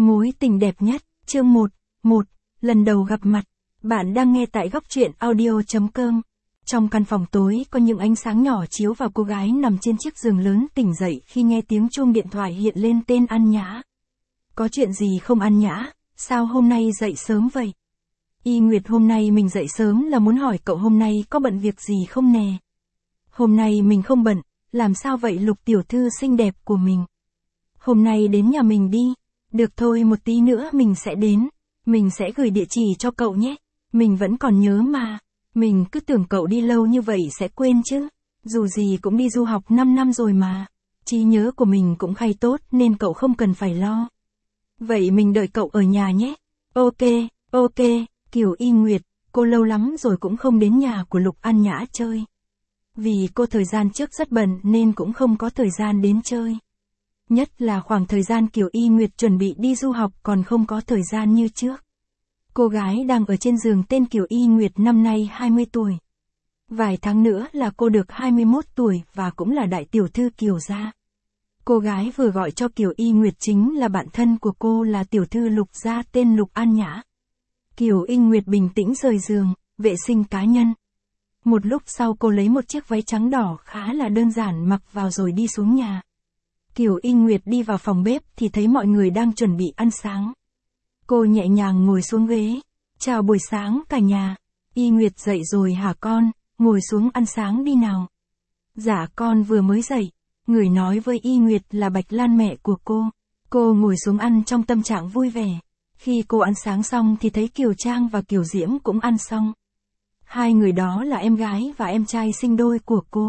Mối tình đẹp nhất, chương 1, lần đầu gặp mặt. Bạn đang nghe tại góc truyện audio.com. Trong căn phòng tối có những ánh sáng nhỏ chiếu vào cô gái nằm trên chiếc giường lớn tỉnh dậy khi nghe tiếng chuông điện thoại hiện lên tên An Nhã. Có chuyện gì không An Nhã, sao hôm nay dậy sớm vậy? Y Nguyệt hôm nay mình dậy sớm là muốn hỏi cậu hôm nay có bận việc gì không nè? Hôm nay mình không bận, làm sao vậy Lục tiểu thư xinh đẹp của mình? Hôm nay đến nhà mình đi. Được thôi một tí nữa mình sẽ đến. Mình sẽ gửi địa chỉ cho cậu nhé. Mình vẫn còn nhớ mà. Mình cứ tưởng cậu đi lâu như vậy sẽ quên chứ. Dù gì cũng đi du học 5 năm rồi mà. Trí nhớ của mình cũng hay tốt nên cậu không cần phải lo. Vậy mình đợi cậu ở nhà nhé. Ok. Kiều Y Nguyệt, cô lâu lắm rồi cũng không đến nhà của Lục An Nhã chơi. Vì cô thời gian trước rất bận nên cũng không có thời gian đến chơi. Nhất là khoảng thời gian Kiều Y Nguyệt chuẩn bị đi du học còn không có thời gian như trước. Cô gái đang ở trên giường tên Kiều Y Nguyệt năm nay 20 tuổi. Vài tháng nữa là cô được 21 tuổi và cũng là đại tiểu thư Kiều gia. Cô gái vừa gọi cho Kiều Y Nguyệt chính là bạn thân của cô là tiểu thư Lục gia tên Lục An Nhã. Kiều Y Nguyệt bình tĩnh rời giường, vệ sinh cá nhân. Một lúc sau cô lấy một chiếc váy trắng đỏ khá là đơn giản mặc vào rồi đi xuống nhà. Kiều Y Nguyệt đi vào phòng bếp thì thấy mọi người đang chuẩn bị ăn sáng. Cô nhẹ nhàng ngồi xuống ghế. Chào buổi sáng cả nhà. Y Nguyệt dậy rồi hả con, ngồi xuống ăn sáng đi nào. Dạ con vừa mới dậy. Người nói với Y Nguyệt là Bạch Lan mẹ của cô. Cô ngồi xuống ăn trong tâm trạng vui vẻ. Khi cô ăn sáng xong thì thấy Kiều Trang và Kiều Diễm cũng ăn xong. Hai người đó là em gái và em trai sinh đôi của cô.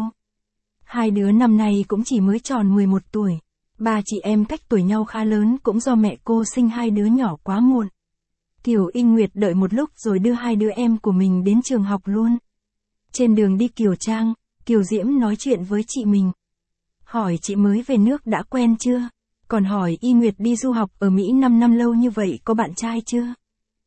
Hai đứa năm nay cũng chỉ mới tròn 11 tuổi. Ba chị em cách tuổi nhau khá lớn cũng do mẹ cô sinh hai đứa nhỏ quá muộn. Kiều Y Nguyệt đợi một lúc rồi đưa hai đứa em của mình đến trường học luôn. Trên đường đi Kiều Trang, Kiều Diễm nói chuyện với chị mình. Hỏi chị mới về nước đã quen chưa? Còn hỏi Y Nguyệt đi du học ở Mỹ 5 năm lâu như vậy có bạn trai chưa?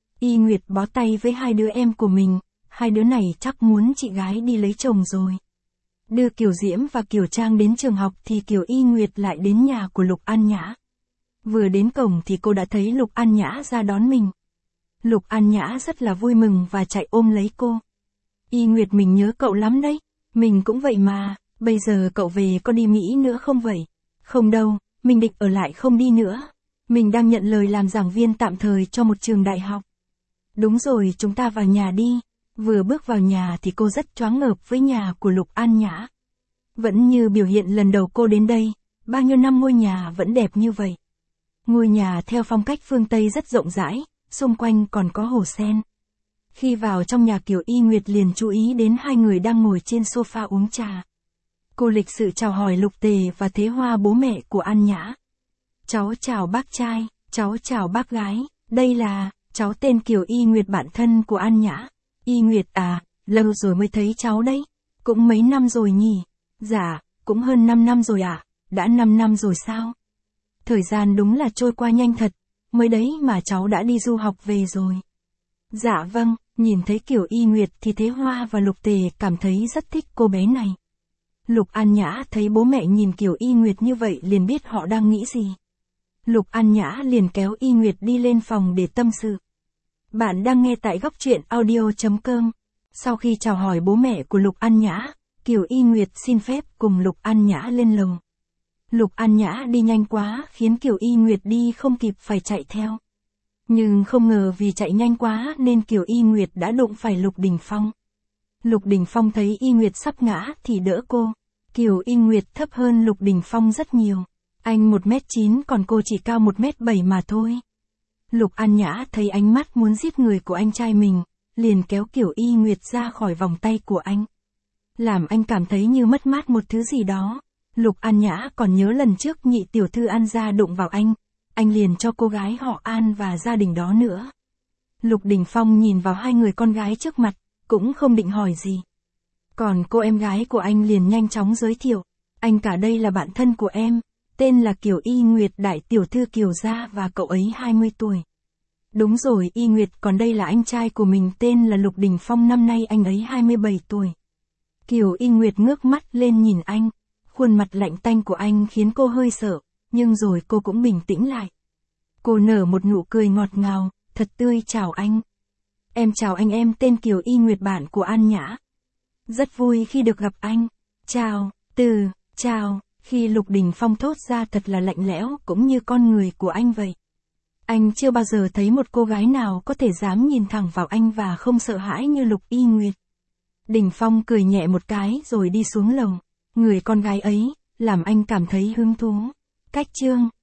Y Nguyệt bó tay với hai đứa em của mình. Hai đứa này chắc muốn chị gái đi lấy chồng rồi. Đưa Kiều Diễm và Kiều Trang đến trường học thì Kiều Y Nguyệt lại đến nhà của Lục An Nhã. Vừa đến cổng thì cô đã thấy Lục An Nhã ra đón mình. Lục An Nhã rất là vui mừng và chạy ôm lấy cô. Y Nguyệt mình nhớ cậu lắm đấy. Mình cũng vậy mà, bây giờ cậu về có đi Mỹ nữa không vậy? Không đâu, mình định ở lại không đi nữa. Mình đang nhận lời làm giảng viên tạm thời cho một trường đại học. Đúng rồi, chúng ta vào nhà đi. Vừa bước vào nhà thì cô rất choáng ngợp với nhà của Lục An Nhã. Vẫn như biểu hiện lần đầu cô đến đây, bao nhiêu năm ngôi nhà vẫn đẹp như vậy. Ngôi nhà theo phong cách phương Tây rất rộng rãi, xung quanh còn có hồ sen. Khi vào trong nhà Kiều Y Nguyệt liền chú ý đến hai người đang ngồi trên sofa uống trà. Cô lịch sự chào hỏi Lục Tề và Thế Hoa bố mẹ của An Nhã. Cháu chào bác trai, cháu chào bác gái, đây là, cháu tên Kiều Y Nguyệt bạn thân của An Nhã. Y Nguyệt à, lâu rồi mới thấy cháu đấy. Cũng mấy năm rồi nhỉ? Dạ, cũng hơn 5 năm rồi ạ. Đã 5 năm rồi sao? Thời gian đúng là trôi qua nhanh thật. Mới đấy mà cháu đã đi du học về rồi. Dạ vâng, nhìn thấy Kiều Y Nguyệt thì Thế Hoa và Lục Tề cảm thấy rất thích cô bé này. Lục An Nhã thấy bố mẹ nhìn Kiều Y Nguyệt như vậy liền biết họ đang nghĩ gì. Lục An Nhã liền kéo Y Nguyệt đi lên phòng để tâm sự. Bạn đang nghe tại góc truyện audio.com. Sau khi chào hỏi bố mẹ của Lục An Nhã, Kiều Y Nguyệt xin phép cùng Lục An Nhã lên lầu. Lục An Nhã đi nhanh quá khiến Kiều Y Nguyệt đi không kịp phải chạy theo. Nhưng không ngờ vì chạy nhanh quá nên Kiều Y Nguyệt đã đụng phải Lục Đình Phong. Lục Đình Phong thấy Y Nguyệt sắp ngã thì đỡ cô. Kiều Y Nguyệt thấp hơn Lục Đình Phong rất nhiều. Anh 1m9 còn cô chỉ cao 1m7 mà thôi. Lục An Nhã thấy ánh mắt muốn giết người của anh trai mình, liền kéo Kiều Y Nguyệt ra khỏi vòng tay của anh. Làm anh cảm thấy như mất mát một thứ gì đó. Lục An Nhã còn nhớ lần trước nhị tiểu thư An gia đụng vào anh liền cho cô gái họ An và gia đình đó nữa. Lục Đình Phong nhìn vào hai người con gái trước mặt, cũng không định hỏi gì. Còn cô em gái của anh liền nhanh chóng giới thiệu, anh cả đây là bạn thân của em. Tên là Kiều Y Nguyệt đại tiểu thư Kiều gia và cậu ấy 20 tuổi. Đúng rồi Y Nguyệt còn đây là anh trai của mình tên là Lục Đình Phong năm nay anh ấy 27 tuổi. Kiều Y Nguyệt ngước mắt lên nhìn anh. Khuôn mặt lạnh tanh của anh khiến cô hơi sợ, nhưng rồi cô cũng bình tĩnh lại. Cô nở một nụ cười ngọt ngào, thật tươi chào anh. Em chào anh, em tên Kiều Y Nguyệt, bạn của An Nhã. Rất vui khi được gặp anh. Chào, chào, khi Lục Đình Phong thốt ra thật là lạnh lẽo cũng như con người của anh vậy. Anh chưa bao giờ thấy một cô gái nào có thể dám nhìn thẳng vào anh và không sợ hãi như Lục Y Nguyệt. Đình Phong cười nhẹ một cái rồi đi xuống lầu. Người con gái ấy, làm anh cảm thấy hứng thú. Cách chương